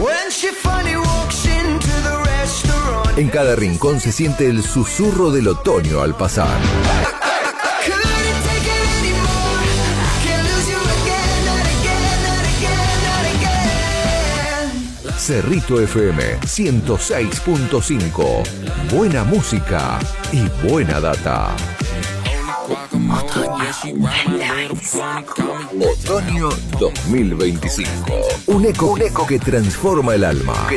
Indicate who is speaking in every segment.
Speaker 1: En cada rincón se siente el susurro del otoño al pasar. Cerrito FM 106.5. Buena música y buena data. Otoño 2025. Un eco que transforma el alma.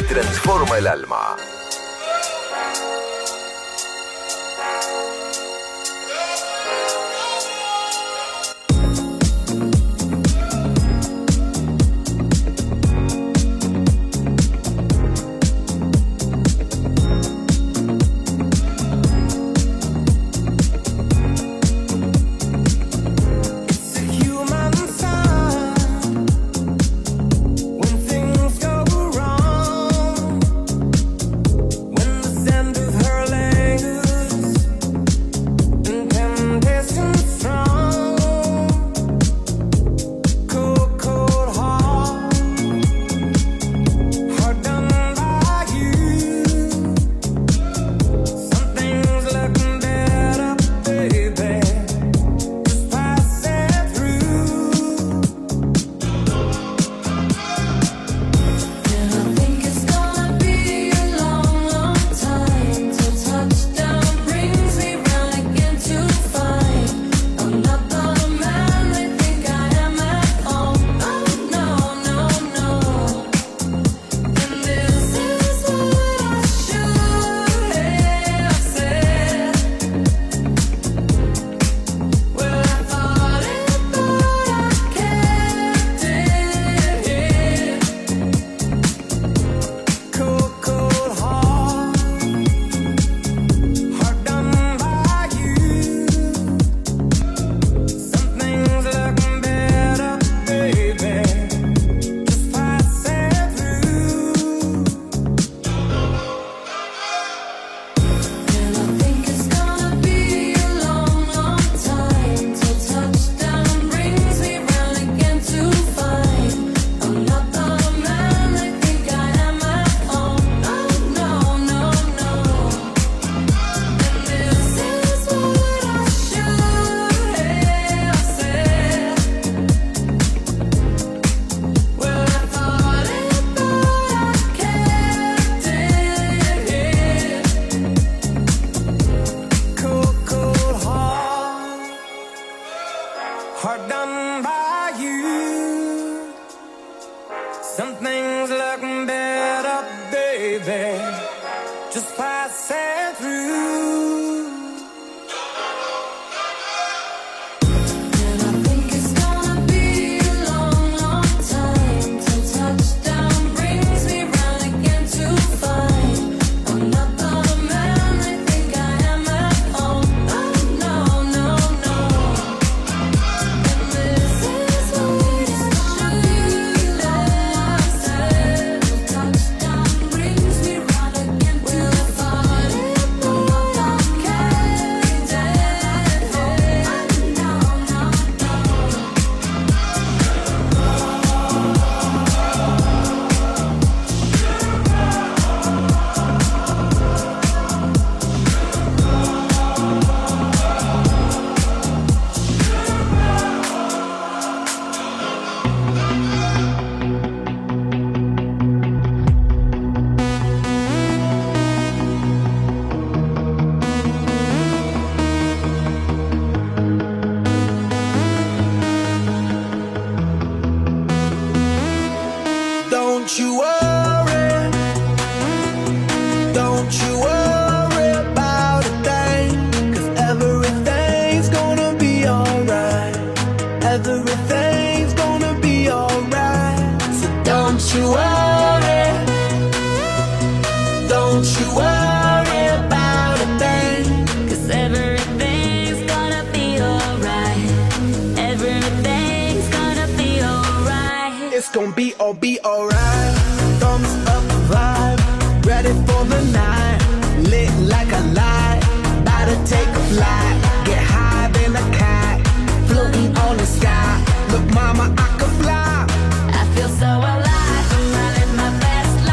Speaker 2: Mama, I can fly. I feel so alive. I'm running my best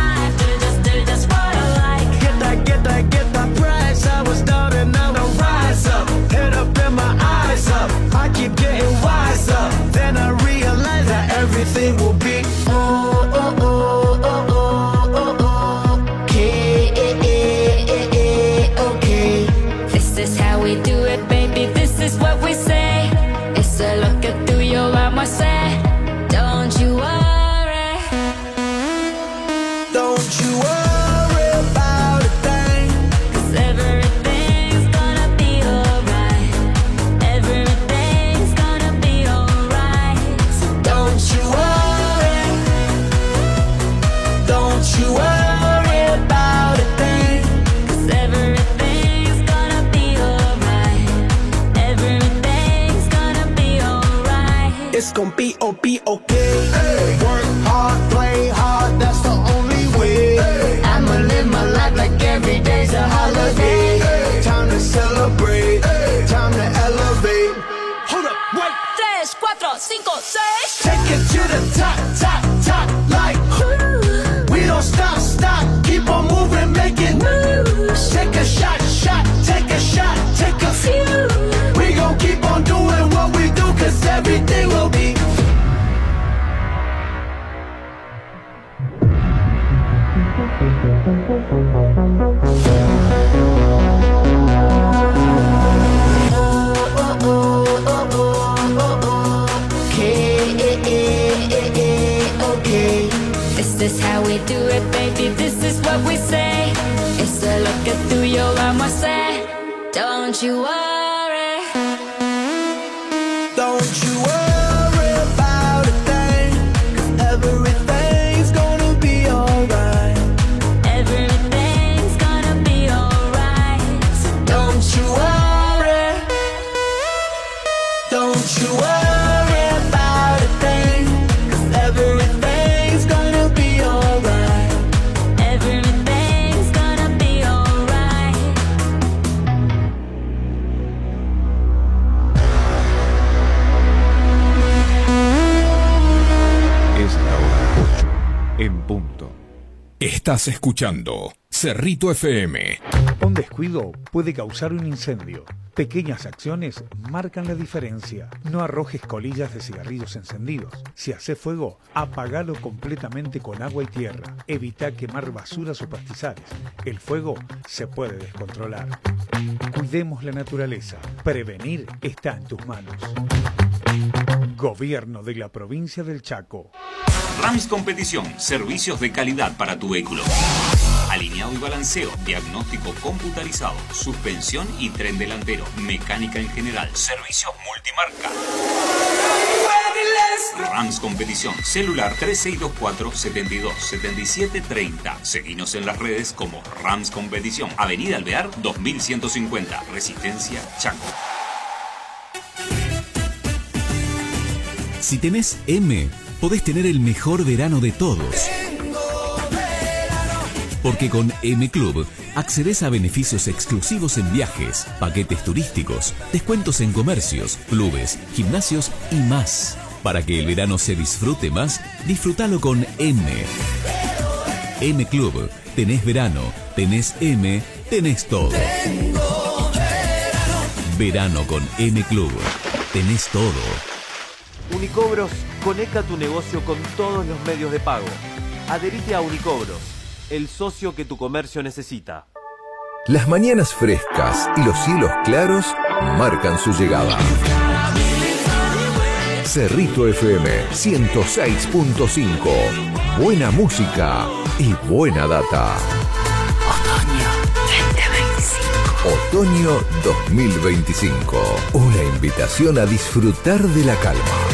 Speaker 2: be okay.
Speaker 3: This is how we do it, baby. This is what we say. It's a look at through your armor, say, don't you worry.
Speaker 2: Don't you worry about a thing.
Speaker 3: 'Cause everything's gonna be alright. Everything's gonna be alright. So
Speaker 2: Don't you worry. Don't you worry about a thing.
Speaker 3: 'cause everything's gonna be alright. Everything's gonna be alright.
Speaker 2: It's gonna be okay. Hey. Work hard, play hard, that's the only way. Hey. I'ma live my life like every day's a holiday. Hey. Time to celebrate, hey. Time to elevate. Hold up, wait.
Speaker 3: 3, 4, 5, 6.
Speaker 2: Take it to the top, top, top, like we don't stop, stop, keep on moving, make it moves. Take a shot, shot, take a shot, take a few. We gon' keep on doing what we do, 'cause everything will be.
Speaker 3: Okay. This is how we do it, baby. This is what we say. It's a look at through your armor, say, don't you worry.
Speaker 2: Don't you worry about a thing, 'cause everything's gonna be alright.
Speaker 3: Everything's gonna be alright. So
Speaker 2: Don't you worry. Don't you worry about a thing, 'cause everything's gonna be alright.
Speaker 3: everything's gonna be alright.
Speaker 1: Es la hora 8 en punto.
Speaker 4: Estás escuchando Cerrito FM.
Speaker 5: Un descuido puede causar un incendio. Pequeñas acciones marcan la diferencia. No arrojes colillas de cigarrillos encendidos. Si hace fuego, apagalo completamente con agua y tierra. Evita quemar basuras o pastizales. El fuego se puede descontrolar. Cuidemos la naturaleza. Prevenir está en tus manos. Gobierno de la provincia del Chaco.
Speaker 6: Rams Competición, servicios de calidad para tu vehículo. Alineado y balanceo, diagnóstico computarizado, suspensión y tren delantero, mecánica en general, servicios multimarca. Rams Competición, celular 3624-727730. Seguinos en las redes como Rams Competición, Avenida Alvear 2150, Resistencia, Chaco.
Speaker 7: Si tenés M, podés tener el mejor verano de todos. Porque con M Club accedes a beneficios exclusivos en viajes, paquetes turísticos, descuentos en comercios, clubes, gimnasios y más. Para que el verano se disfrute más, disfrútalo con M. M Club. Tenés verano, tenés M, tenés todo. Verano con M Club. Tenés todo.
Speaker 8: Unicobros conecta tu negocio con todos los medios de pago. Adherite a Unicobros, el socio que tu comercio necesita.
Speaker 1: Las mañanas frescas y los cielos claros marcan su llegada. Cerrito FM 106.5. Buena música y buena data. Otoño 2025. Una invitación a disfrutar de la calma.